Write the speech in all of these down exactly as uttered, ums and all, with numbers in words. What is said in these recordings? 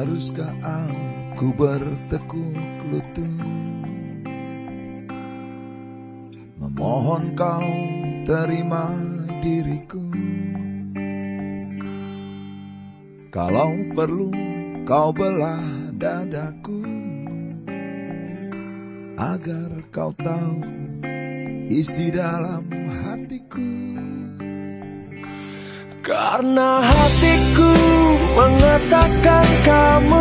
Haruskah aku bertekuk lutut memohon kau terima diriku? Kalau perlu kau belah dadaku agar kau tahu isi dalam hatiku. Karena hatiku mengatakan kamu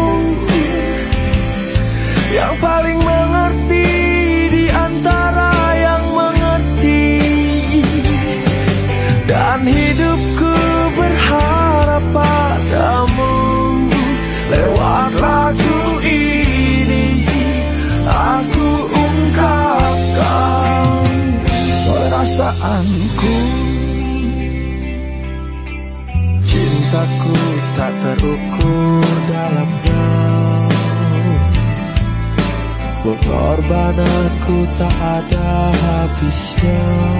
yang paling mengerti di antara yang mengerti, dan hidupku berharap padamu. Lewat lagu ini aku ungkapkan perasaanku. Cintaku tak terukur dalamnya, pengorbananku tak ada habisnya.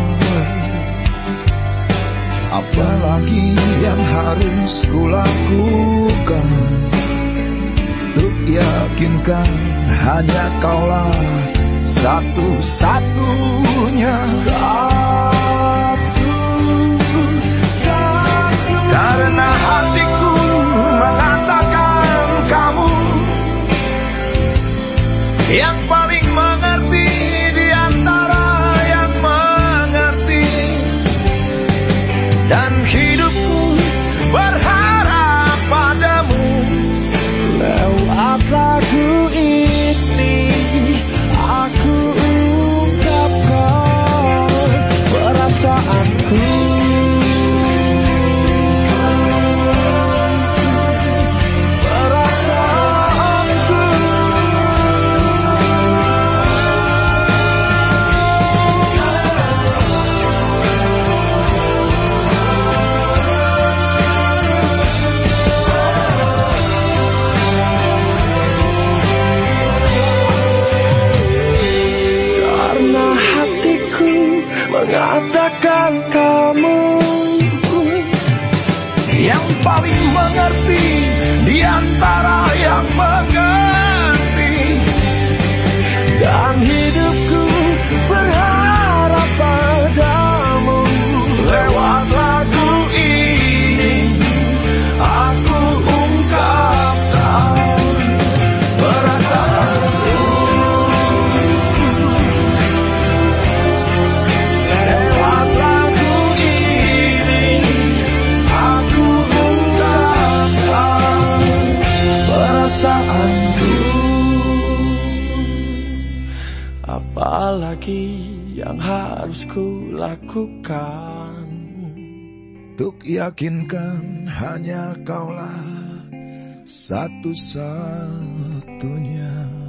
Apalagi yang harus kulakukan untuk yakinkan hanya kaulah satu-satunya. Karena hatiku mengatakan kamu yang paling mengerti di antara yang mengerti, dan hidupku berharap padamu. Lewat lagu ini aku ungkapkan perasaanku. Mengatakan kamu yang paling mengerti di antara yang mengerti, dan hidupku berharap padamu. Lewat lagu ini aku ungkapkan perasaanku. Lewat lagu ini aku ungkapkan perasaanku. Apalagi yang harus ku lakukan untuk yakinkan hanya kaulah satu-satunya.